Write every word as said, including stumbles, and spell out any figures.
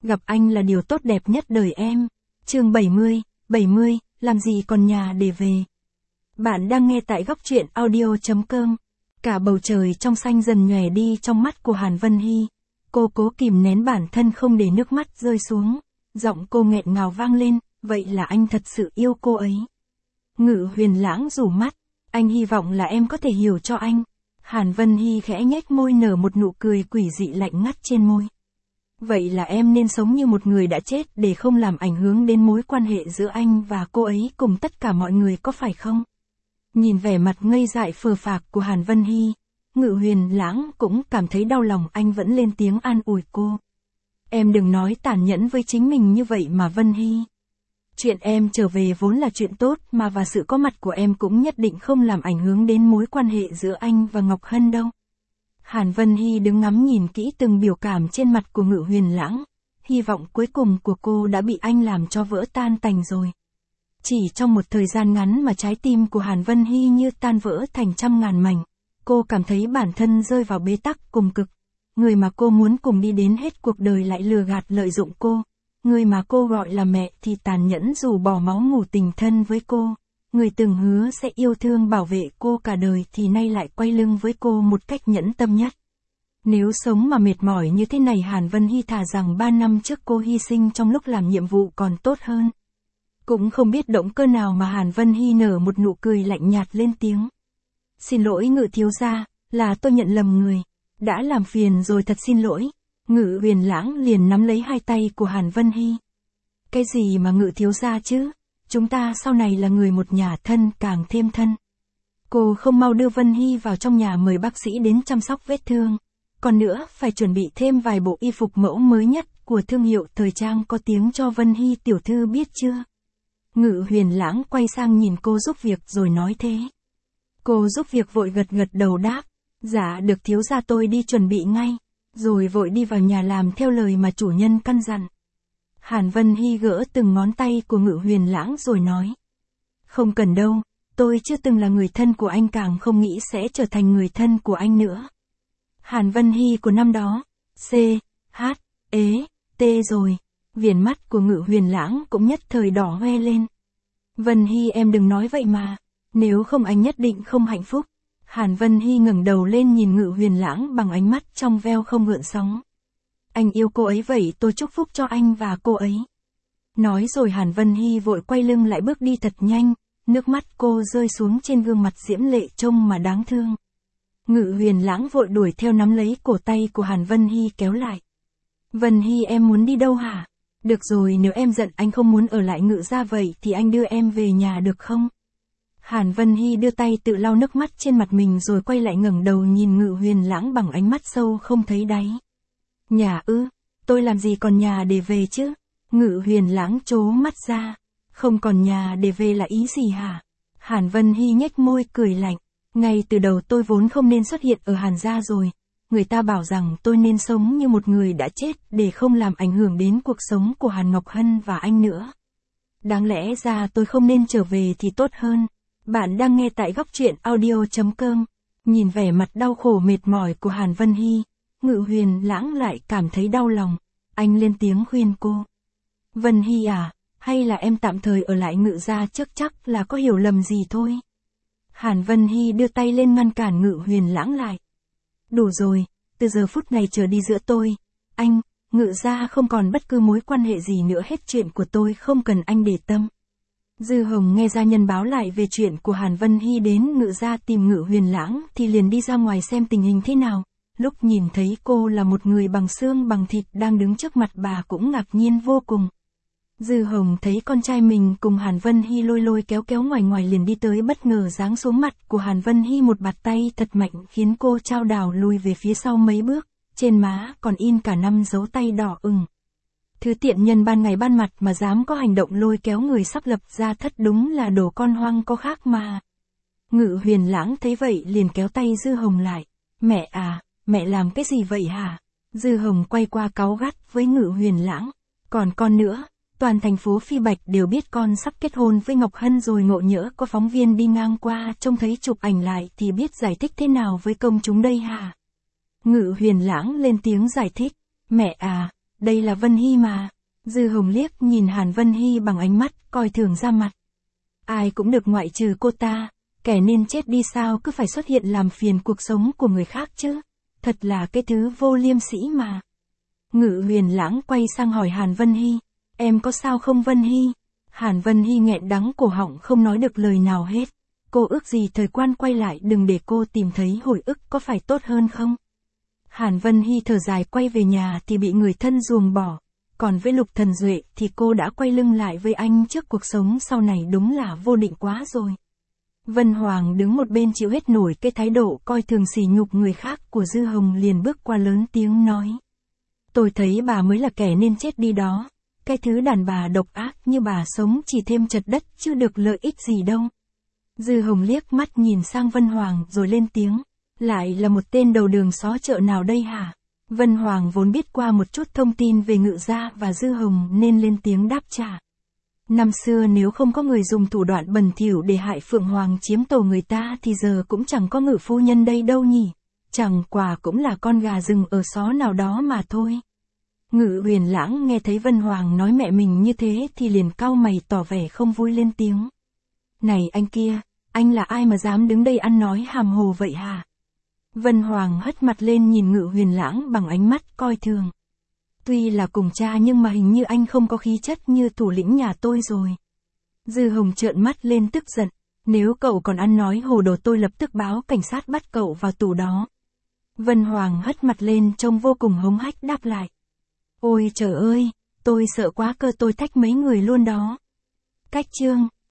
gặp anh là điều tốt đẹp nhất đời em. Chương bảy mươi, bảy mươi, làm gì còn nhà để về. Bạn đang nghe tại góc truyện audio chấm com. Cả bầu trời trong xanh dần nhòe đi trong mắt của Hàn Vân Hy. Cô cố kìm nén bản thân không để nước mắt rơi xuống. Giọng cô nghẹn ngào vang lên, vậy là anh thật sự yêu cô ấy. Ngự Huyền Lãng rủ mắt, anh hy vọng là em có thể hiểu cho anh. Hàn Vân Hy khẽ nhếch môi nở một nụ cười quỷ dị lạnh ngắt trên môi. Vậy là em nên sống như một người đã chết để không làm ảnh hưởng đến mối quan hệ giữa anh và cô ấy cùng tất cả mọi người có phải không? Nhìn vẻ mặt ngây dại phờ phạc của Hàn Vân Hy, Ngự Huyền Lãng cũng cảm thấy đau lòng, anh vẫn lên tiếng an ủi cô. Em đừng nói tàn nhẫn với chính mình như vậy mà Vân Hy. Chuyện em trở về vốn là chuyện tốt mà, và sự có mặt của em cũng nhất định không làm ảnh hưởng đến mối quan hệ giữa anh và Ngọc Hân đâu. Hàn Vân Hy đứng ngắm nhìn kỹ từng biểu cảm trên mặt của Ngự Huyền Lãng. Hy vọng cuối cùng của cô đã bị anh làm cho vỡ tan tành rồi. Chỉ trong một thời gian ngắn mà trái tim của Hàn Vân Hy như tan vỡ thành trăm ngàn mảnh. Cô cảm thấy bản thân rơi vào bế tắc cùng cực. Người mà cô muốn cùng đi đến hết cuộc đời lại lừa gạt lợi dụng cô. Người mà cô gọi là mẹ thì tàn nhẫn dù bỏ máu mủ tình thân với cô. Người từng hứa sẽ yêu thương bảo vệ cô cả đời thì nay lại quay lưng với cô một cách nhẫn tâm nhất. Nếu sống mà mệt mỏi như thế này, Hàn Vân Hy thà rằng ba năm trước cô hy sinh trong lúc làm nhiệm vụ còn tốt hơn. Cũng không biết động cơ nào mà Hàn Vân Hy nở một nụ cười lạnh nhạt lên tiếng. Xin lỗi Ngự thiếu gia, là tôi nhận lầm người. Đã làm phiền rồi, thật xin lỗi. Ngự Huyền Lãng liền nắm lấy hai tay của Hàn Vân Hy. Cái gì mà Ngự thiếu gia chứ? Chúng ta sau này là người một nhà, thân càng thêm thân. Cô không mau đưa Vân Hy vào trong nhà mời bác sĩ đến chăm sóc vết thương. Còn nữa, phải chuẩn bị thêm vài bộ y phục mẫu mới nhất của thương hiệu thời trang có tiếng cho Vân Hy tiểu thư biết chưa? Ngự Huyền Lãng quay sang nhìn cô giúp việc rồi nói thế. Cô giúp việc vội gật gật đầu đáp. Dạ được thiếu gia, tôi đi chuẩn bị ngay. Rồi vội đi vào nhà làm theo lời mà chủ nhân căn dặn. Hàn Vân Hy gỡ từng ngón tay của Ngự Huyền Lãng rồi nói. Không cần đâu, tôi chưa từng là người thân của anh, càng không nghĩ sẽ trở thành người thân của anh nữa. Hàn Vân Hy của năm đó, C, H, ế, T rồi. Viền mắt của Ngự Huyền Lãng cũng nhất thời đỏ hoe lên. Vân Hy, em đừng nói vậy mà, nếu không anh nhất định không hạnh phúc. Hàn Vân Hy ngẩng đầu lên nhìn Ngự Huyền Lãng bằng ánh mắt trong veo không gợn sóng. Anh yêu cô ấy, vậy tôi chúc phúc cho anh và cô ấy. Nói rồi Hàn Vân Hy vội quay lưng lại bước đi thật nhanh, nước mắt cô rơi xuống trên gương mặt diễm lệ trông mà đáng thương. Ngự Huyền Lãng vội đuổi theo nắm lấy cổ tay của Hàn Vân Hy kéo lại. Vân Hy, em muốn đi đâu hả? Được rồi, nếu em giận anh không muốn ở lại Ngự gia vậy thì anh đưa em về nhà được không? Hàn Vân Hy đưa tay tự lau nước mắt trên mặt mình rồi quay lại ngẩng đầu nhìn Ngự Huyền Lãng bằng ánh mắt sâu không thấy đáy. Nhà ư, tôi làm gì còn nhà để về chứ? Ngự Huyền Lãng trố mắt ra. Không còn nhà để về là ý gì hả? Hàn Vân Hy nhếch môi cười lạnh. Ngay từ đầu tôi vốn không nên xuất hiện ở Hàn gia rồi. Người ta bảo rằng tôi nên sống như một người đã chết để không làm ảnh hưởng đến cuộc sống của Hàn Ngọc Hân và anh nữa. Đáng lẽ ra tôi không nên trở về thì tốt hơn. Bạn đang nghe tại góc truyện audio chấm com. Nhìn vẻ mặt đau khổ mệt mỏi của Hàn Vân Hy, Ngự Huyền Lãng lại cảm thấy đau lòng. Anh lên tiếng khuyên cô. Vân Hy à, hay là em tạm thời ở lại Ngự gia trước, chắc là có hiểu lầm gì thôi. Hàn Vân Hy đưa tay lên ngăn cản Ngự Huyền Lãng lại. Đủ rồi, từ giờ phút này trở đi giữa tôi, anh, Ngự gia không còn bất cứ mối quan hệ gì nữa hết, chuyện của tôi không cần anh để tâm. Dư Hồng nghe gia nhân báo lại về chuyện của Hàn Vân Hy đến Ngự gia tìm Ngự Huyền Lãng thì liền đi ra ngoài xem tình hình thế nào. Lúc nhìn thấy cô là một người bằng xương bằng thịt đang đứng trước mặt bà cũng ngạc nhiên vô cùng. Dư Hồng thấy con trai mình cùng Hàn Vân Hy lôi lôi kéo kéo ngoài ngoài liền đi tới, bất ngờ giáng xuống mặt của Hàn Vân Hy một bạt tay thật mạnh khiến cô chao đảo lùi về phía sau mấy bước, trên má còn in cả năm dấu tay đỏ ửng. Thứ tiện nhân ban ngày ban mặt mà dám có hành động lôi kéo người sắp lập gia thất, đúng là đồ con hoang có khác mà. Ngự Huyền Lãng thấy vậy liền kéo tay Dư Hồng lại. Mẹ à, mẹ làm cái gì vậy hả? Dư Hồng quay qua cáu gắt với Ngự Huyền Lãng. Còn con nữa, toàn thành phố Phi Bạch đều biết con sắp kết hôn với Ngọc Hân rồi, ngộ nhỡ có phóng viên đi ngang qua trông thấy chụp ảnh lại thì biết giải thích thế nào với công chúng đây hả? Ngự Huyền Lãng lên tiếng giải thích. Mẹ à, đây là Vân Hy mà. Dư Hồng liếc nhìn Hàn Vân Hy bằng ánh mắt coi thường ra mặt. Ai cũng được ngoại trừ cô ta, kẻ nên chết đi sao cứ phải xuất hiện làm phiền cuộc sống của người khác chứ. Thật là cái thứ vô liêm sỉ mà. Ngự Huyền Lãng quay sang hỏi Hàn Vân Hy, em có sao không Vân Hy? Hàn Vân Hy nghẹn đắng cổ họng không nói được lời nào hết. Cô ước gì thời quan quay lại đừng để cô tìm thấy hồi ức có phải tốt hơn không? Hàn Vân Hy thở dài quay về nhà thì bị người thân ruồng bỏ. Còn với Lục Thần Duệ thì cô đã quay lưng lại với anh trước cuộc sống sau này đúng là vô định quá rồi. Vân Hoàng đứng một bên chịu hết nổi cái thái độ coi thường sỉ nhục người khác của Dư Hồng liền bước qua lớn tiếng nói. Tôi thấy bà mới là kẻ nên chết đi đó. Cái thứ đàn bà độc ác như bà sống chỉ thêm chật đất chứ được lợi ích gì đâu. Dư Hồng liếc mắt nhìn sang Vân Hoàng rồi lên tiếng. Lại là một tên đầu đường xó chợ nào đây hả? Vân Hoàng vốn biết qua một chút thông tin về Ngự gia và Dư Hồng nên lên tiếng đáp trả. Năm xưa nếu không có người dùng thủ đoạn bẩn thỉu để hại Phượng Hoàng chiếm tổ người ta thì giờ cũng chẳng có Ngự phu nhân đây đâu nhỉ. Chẳng qua cũng là con gà rừng ở xó nào đó mà thôi. Ngự Huyền Lãng nghe thấy Vân Hoàng nói mẹ mình như thế thì liền cau mày tỏ vẻ không vui lên tiếng. Này anh kia, anh là ai mà dám đứng đây ăn nói hàm hồ vậy hả? Vân Hoàng hất mặt lên nhìn Ngự Huyền Lãng bằng ánh mắt coi thường. Tuy là cùng cha nhưng mà hình như anh không có khí chất như thủ lĩnh nhà tôi rồi. Dư Hồng trợn mắt lên tức giận. Nếu cậu còn ăn nói hồ đồ tôi lập tức báo cảnh sát bắt cậu vào tù đó. Vân Hoàng hất mặt lên trông vô cùng hống hách đáp lại. Ôi trời ơi, tôi sợ quá cơ tôi thách mấy người luôn đó. Cách chương